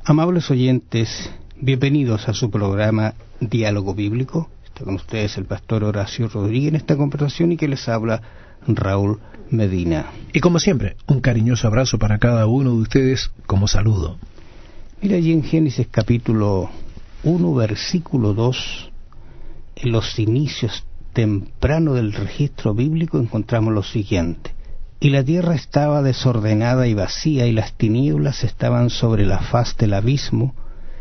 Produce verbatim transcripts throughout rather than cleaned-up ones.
Amables oyentes, bienvenidos a su programa Diálogo Bíblico. Está con ustedes el pastor Horacio Rodríguez en esta conversación y que les habla Raúl Medina. Y como siempre, un cariñoso abrazo para cada uno de ustedes como saludo. Mira, allí en Génesis capítulo uno, versículo dos, en los inicios tempranos del registro bíblico encontramos lo siguiente: y la tierra estaba desordenada y vacía, y las tinieblas estaban sobre la faz del abismo,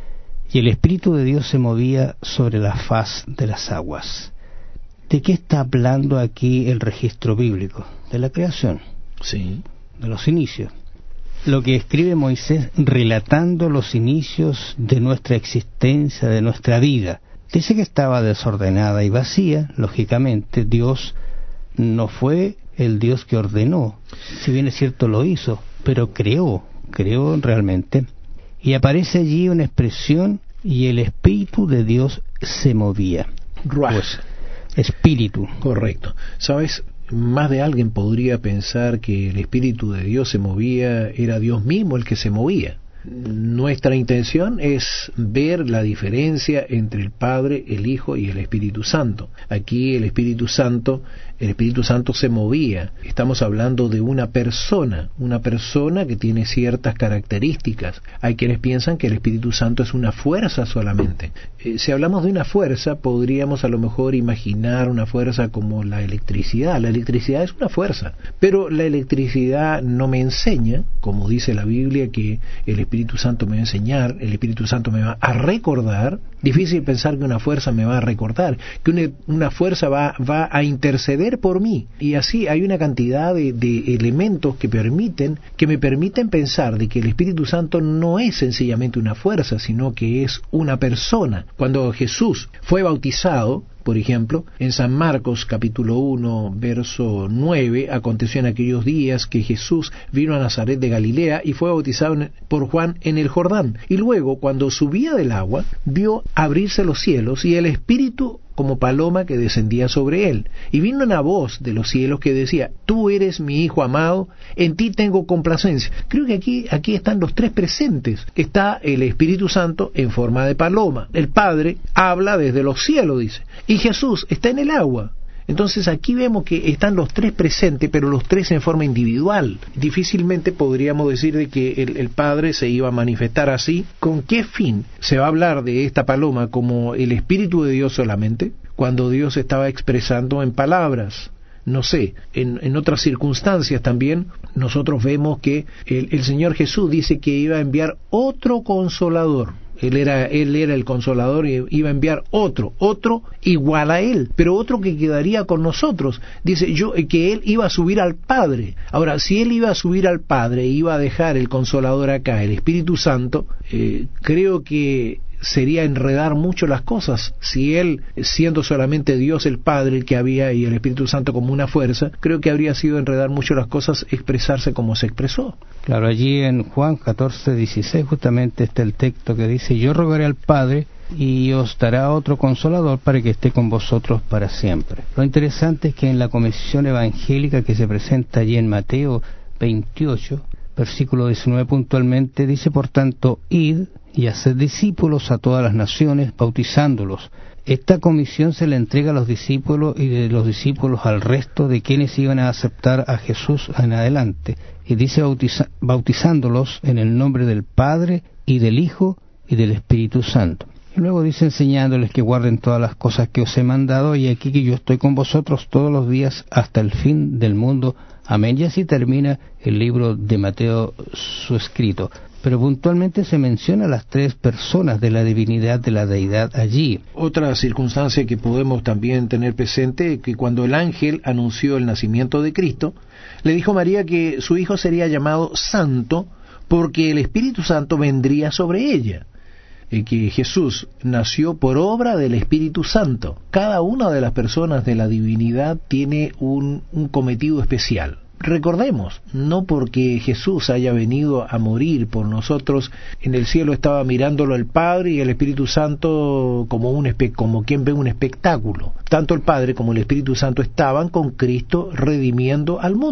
y el Espíritu de Dios se movía sobre la faz de las aguas. ¿De qué está hablando aquí el registro bíblico? De la creación. Sí. De los inicios. Lo que escribe Moisés relatando los inicios de nuestra existencia, de nuestra vida. Dice que estaba desordenada y vacía. Lógicamente, Dios no fue el Dios que ordenó, si bien es cierto lo hizo, pero creó, creó realmente. Y aparece allí una expresión: y el Espíritu de Dios se movía. Ruach. Pues, espíritu. Correcto. ¿Sabes? Más de alguien podría pensar que el Espíritu de Dios se movía, era Dios mismo el que se movía. Nuestra intención es ver la diferencia entre el Padre, el Hijo y el Espíritu Santo. Aquí el Espíritu Santo, el Espíritu Santo se movía. Estamos hablando de una persona, una persona que tiene ciertas características. Hay quienes piensan que el Espíritu Santo es una fuerza solamente. Eh, si hablamos de una fuerza, podríamos a lo mejor imaginar una fuerza como la electricidad. La electricidad es una fuerza, pero la electricidad no me enseña, como dice la Biblia, que el Espíritu Santo me va a enseñar, el Espíritu Santo me va a recordar. Difícil pensar que una fuerza me va a recordar, que una, una fuerza va, va a interceder por mí. Y así hay una cantidad de, de elementos que permiten, que me permiten pensar de que el Espíritu Santo no es sencillamente una fuerza, sino que es una persona. Cuando Jesús fue bautizado, por ejemplo, en San Marcos capítulo uno, verso nueve, aconteció en aquellos días que Jesús vino a Nazaret de Galilea y fue bautizado por Juan en el Jordán. Y luego, cuando subía del agua, vio abrirse los cielos y el Espíritu como paloma que descendía sobre él. Y vino una voz de los cielos que decía: tú eres mi Hijo amado, en ti tengo complacencia. Creo que aquí, aquí están los tres presentes. Está el Espíritu Santo en forma de paloma. El Padre habla desde los cielos, dice. Y Jesús está en el agua. Entonces aquí vemos que están los tres presentes, pero los tres en forma individual. Difícilmente podríamos decir de que el, el Padre se iba a manifestar así. ¿Con qué fin se va a hablar de esta paloma como el Espíritu de Dios solamente? Cuando Dios estaba expresando en palabras. No sé, en, en otras circunstancias también nosotros vemos que el, el Señor Jesús dice que iba a enviar otro Consolador. Él era, él era el Consolador y iba a enviar otro, otro igual a Él, pero otro que quedaría con nosotros. Dice yo que Él iba a subir al Padre. Ahora, si Él iba a subir al Padre e iba a dejar el Consolador acá, el Espíritu Santo, eh, creo que sería enredar mucho las cosas. Si Él, siendo solamente Dios el Padre el que había y el Espíritu Santo como una fuerza, creo que habría sido enredar mucho las cosas expresarse como se expresó. Claro, allí en Juan catorce, dieciséis justamente está el texto que dice: yo rogaré al Padre y os dará otro Consolador para que esté con vosotros para siempre. Lo interesante es que en la comisión evangélica que se presenta allí en Mateo veintiocho, versículo diecinueve puntualmente, dice: por tanto, id y haced discípulos a todas las naciones, bautizándolos. Esta comisión se le entrega a los discípulos y de los discípulos al resto de quienes iban a aceptar a Jesús en adelante. Y dice bautiza, bautizándolos en el nombre del Padre y del Hijo y del Espíritu Santo. Y luego dice: enseñándoles que guarden todas las cosas que os he mandado, y aquí que yo estoy con vosotros todos los días hasta el fin del mundo. Amén. Y así termina el libro de Mateo, su escrito. Pero puntualmente se menciona las tres personas de la divinidad, de la deidad allí. Otra circunstancia que podemos también tener presente es que cuando el ángel anunció el nacimiento de Cristo, le dijo a María que su hijo sería llamado Santo porque el Espíritu Santo vendría sobre ella. Y que Jesús nació por obra del Espíritu Santo. Cada una de las personas de la divinidad tiene un, un cometido especial. Recordemos, no porque Jesús haya venido a morir por nosotros, en el cielo estaba mirándolo el Padre y el Espíritu Santo como un espe- como quien ve un espectáculo. Tanto el Padre como el Espíritu Santo estaban con Cristo redimiendo al mundo.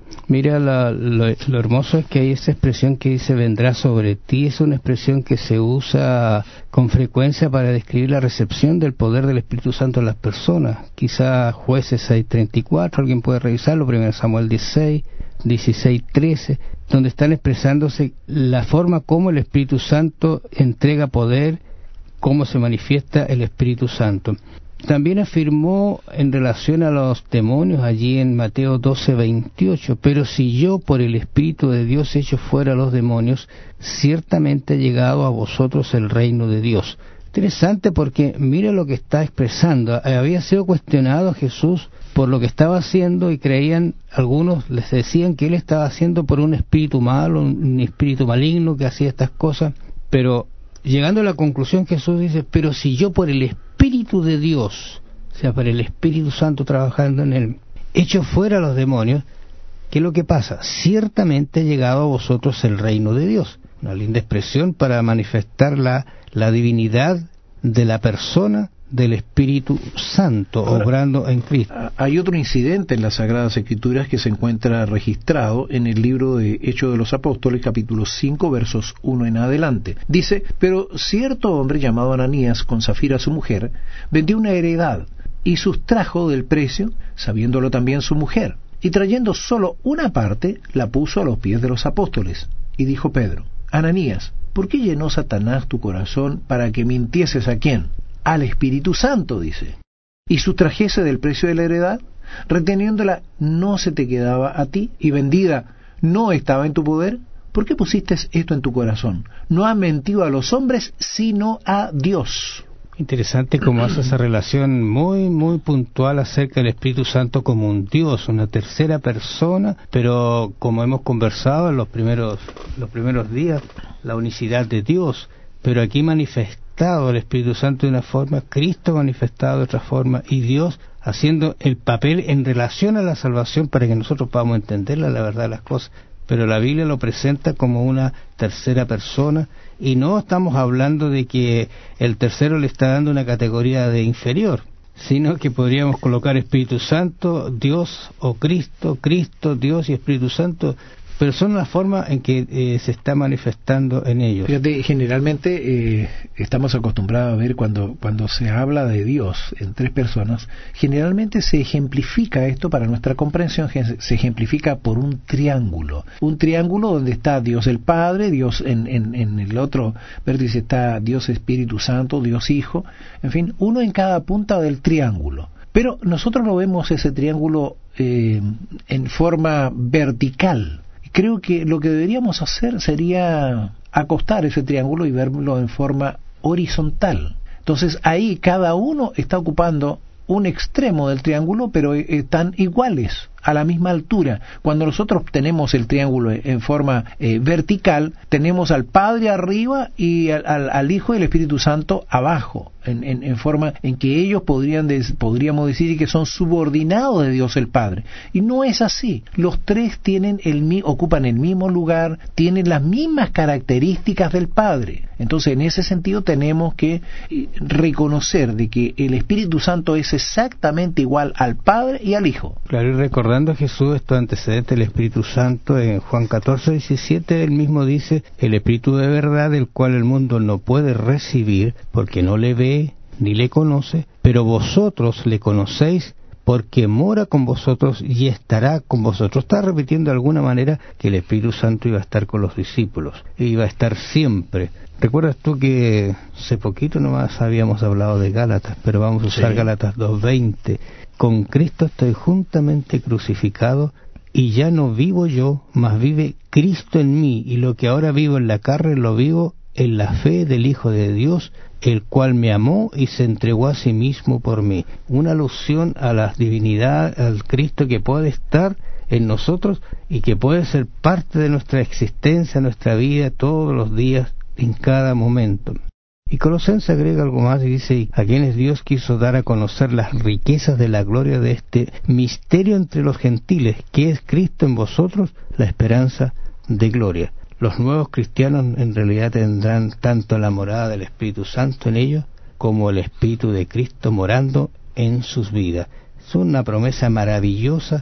Mira, la, lo, lo hermoso es que hay esa expresión que dice vendrá sobre ti. Es una expresión que se usa con frecuencia para describir la recepción del poder del Espíritu Santo en las personas. Quizá Jueces seis treinta y cuatro, alguien puede revisarlo, primero Samuel dieciséis, dieciséis trece, donde están expresándose la forma como el Espíritu Santo entrega poder, cómo se manifiesta el Espíritu Santo. También afirmó en relación a los demonios allí en Mateo doce veintiocho, pero si yo por el Espíritu de Dios echo fuera a los demonios, ciertamente ha llegado a vosotros el reino de Dios. Interesante porque mira lo que está expresando. Había sido cuestionado Jesús por lo que estaba haciendo y creían, algunos les decían que él estaba haciendo por un espíritu malo, un espíritu maligno que hacía estas cosas, pero llegando a la conclusión Jesús dice, pero si yo por el Espíritu de Dios, o sea, por el Espíritu Santo trabajando en él, echo fuera a los demonios, ¿qué es lo que pasa? Ciertamente ha llegado a vosotros el reino de Dios. Una linda expresión para manifestar la, la divinidad de la persona del Espíritu Santo. Ahora, obrando en Cristo. Hay otro incidente en las Sagradas Escrituras que se encuentra registrado en el libro de Hechos de los Apóstoles, capítulo cinco, versos uno en adelante. Dice, pero cierto hombre llamado Ananías, con Zafira su mujer, vendió una heredad y sustrajo del precio, sabiéndolo también su mujer, y trayendo solo una parte, la puso a los pies de los apóstoles. Y dijo Pedro, Ananías, ¿por qué llenó Satanás tu corazón para que mintieses a quién? Al Espíritu Santo, dice, y sustrajese del precio de la heredad, reteniéndola no se te quedaba a ti, y vendida no estaba en tu poder. ¿Por qué pusiste esto en tu corazón? No has mentido a los hombres, sino a Dios. Interesante cómo hace esa relación muy, muy puntual acerca del Espíritu Santo como un Dios, una tercera persona, pero como hemos conversado en los primeros, los primeros días, la unicidad de Dios, pero aquí manifestado el Espíritu Santo de una forma, Cristo manifestado de otra forma, y Dios haciendo el papel en relación a la salvación para que nosotros podamos entender la verdad de las cosas. Pero la Biblia lo presenta como una tercera persona, y no estamos hablando de que el tercero le está dando una categoría de inferior, sino que podríamos colocar Espíritu Santo, Dios o Cristo, Cristo, Dios y Espíritu Santo, pero son la forma en que eh, se está manifestando en ellos. Fíjate, generalmente eh, estamos acostumbrados a ver cuando, cuando se habla de Dios en tres personas, generalmente se ejemplifica esto para nuestra comprensión, se ejemplifica por un triángulo. Un triángulo donde está Dios el Padre, Dios en, en, en el otro vértice está Dios Espíritu Santo, Dios Hijo, en fin, uno en cada punta del triángulo. Pero nosotros lo vemos ese triángulo eh, en forma vertical. Creo que lo que deberíamos hacer sería acostar ese triángulo y verlo en forma horizontal. Entonces ahí cada uno está ocupando un extremo del triángulo, pero están iguales, a la misma altura. Cuando nosotros tenemos el triángulo en forma eh, vertical, tenemos al Padre arriba y al, al, al Hijo y el Espíritu Santo abajo, en, en, en forma en que ellos podrían des, podríamos decir que son subordinados de Dios el Padre. Y no es así. Los tres tienen el, ocupan el mismo lugar, tienen las mismas características del Padre. Entonces, en ese sentido tenemos que reconocer de que el Espíritu Santo es exactamente igual al Padre y al Hijo. Claro, y recordando a Jesús estos antecedentes del Espíritu Santo, en Juan catorce diecisiete, él mismo dice, el Espíritu de verdad, el cual el mundo no puede recibir, porque no le ve ni le conoce, pero vosotros le conocéis, porque mora con vosotros y estará con vosotros. Está repitiendo de alguna manera que el Espíritu Santo iba a estar con los discípulos, iba a estar siempre. ¿Recuerdas tú que hace poquito nomás habíamos hablado de Gálatas, pero vamos a usar sí. Gálatas dos veinte? Con Cristo estoy juntamente crucificado, y ya no vivo yo, mas vive Cristo en mí, y lo que ahora vivo en la carne lo vivo en la fe del Hijo de Dios, el cual me amó y se entregó a sí mismo por mí. Una alusión a la divinidad, al Cristo que puede estar en nosotros y que puede ser parte de nuestra existencia, nuestra vida, todos los días, en cada momento. Y Colosenses agrega algo más y dice, a quienes Dios quiso dar a conocer las riquezas de la gloria de este misterio entre los gentiles, que es Cristo en vosotros, la esperanza de gloria. Los nuevos cristianos en realidad tendrán tanto la morada del Espíritu Santo en ellos, como el Espíritu de Cristo morando en sus vidas. Es una promesa maravillosa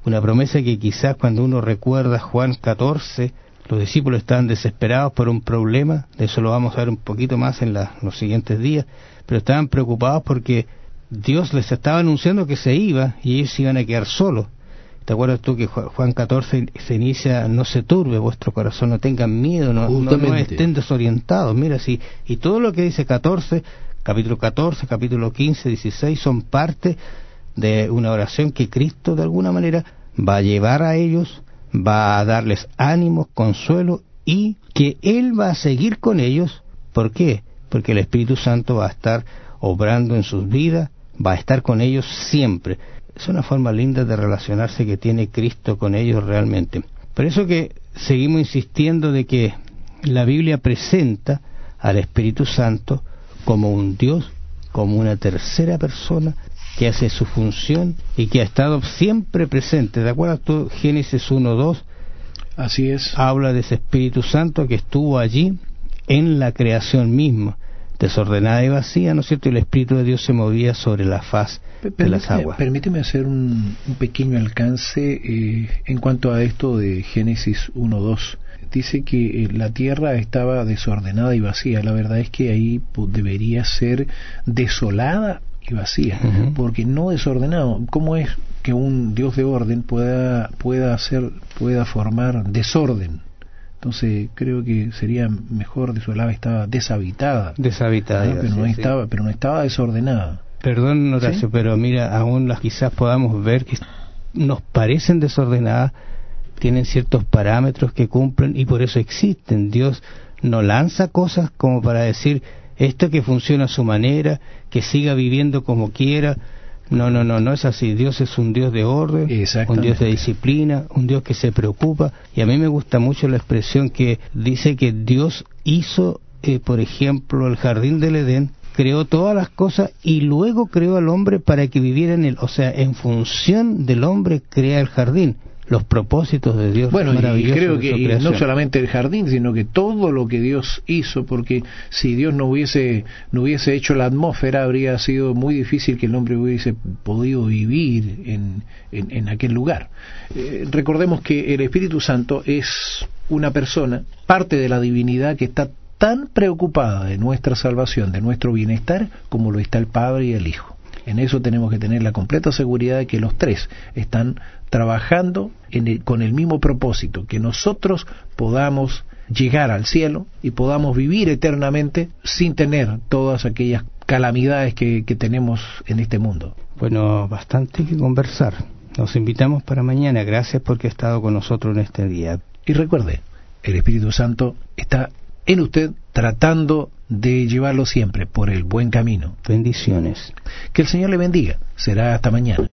una promesa que quizás cuando uno recuerda Juan catorce, los discípulos estaban desesperados por un problema, de eso lo vamos a ver un poquito más en la, los siguientes días, pero estaban preocupados porque Dios les estaba anunciando que se iba y ellos se iban a quedar solos. ¿Te acuerdas tú que Juan catorce se inicia, no se turbe vuestro corazón, no tengan miedo, no, no, no estén desorientados? Mira, sí, y todo lo que dice catorce, capítulo catorce, capítulo quince, dieciséis, son parte de una oración que Cristo de alguna manera va a llevar a ellos, va a darles ánimo, consuelo, y que Él va a seguir con ellos. ¿Por qué? Porque el Espíritu Santo va a estar obrando en sus vidas, va a estar con ellos siempre. Es una forma linda de relacionarse que tiene Cristo con ellos realmente. Por eso que seguimos insistiendo de que la Biblia presenta al Espíritu Santo como un Dios, como una tercera persona que hace su función y que ha estado siempre presente. ¿De acuerdo? Tú, Génesis uno dos, así es, habla de ese Espíritu Santo que estuvo allí en la creación misma, desordenada y vacía, ¿no es cierto? Y el Espíritu de Dios se movía sobre la faz permíteme, de las aguas. Permíteme hacer un, un pequeño alcance eh, en cuanto a esto de Génesis uno dos. Dice que eh, la tierra estaba desordenada y vacía. La verdad es que ahí pues, debería ser desolada y vacía, uh-huh. porque no desordenado. ¿Cómo es que un Dios de orden pueda pueda hacer pueda formar desorden? Entonces creo que sería mejor desolada, estaba deshabitada, deshabitada, ¿no? pero sí, no sí. estaba, pero no estaba desordenada. Perdón, Horacio, ¿sí? Pero mira, aún las quizás podamos ver que nos parecen desordenadas, tienen ciertos parámetros que cumplen y por eso existen. Dios no lanza cosas como para decir esto que funciona a su manera, que siga viviendo como quiera. No, no, no, no es así. Dios es un Dios de orden, un Dios de disciplina, un Dios que se preocupa. Y a mí me gusta mucho la expresión que dice que Dios hizo, eh, por ejemplo, el jardín del Edén, creó todas las cosas y luego creó al hombre para que viviera en él. O sea, en función del hombre crea el jardín. Los propósitos de Dios. Bueno, y creo que y no solamente el jardín, sino que todo lo que Dios hizo, porque si Dios no hubiese no hubiese hecho la atmósfera, habría sido muy difícil que el hombre hubiese podido vivir en, en, en aquel lugar. Eh, recordemos que el Espíritu Santo es una persona, parte de la divinidad que está tan preocupada de nuestra salvación, de nuestro bienestar, como lo está el Padre y el Hijo. En eso tenemos que tener la completa seguridad de que los tres están trabajando en el, con el mismo propósito, que nosotros podamos llegar al cielo y podamos vivir eternamente sin tener todas aquellas calamidades que, que tenemos en este mundo. Bueno, bastante que conversar. Nos invitamos para mañana. Gracias porque ha estado con nosotros en este día. Y recuerde, el Espíritu Santo está en usted tratando de llevarlo siempre por el buen camino. Bendiciones. Que el Señor le bendiga. Será hasta mañana.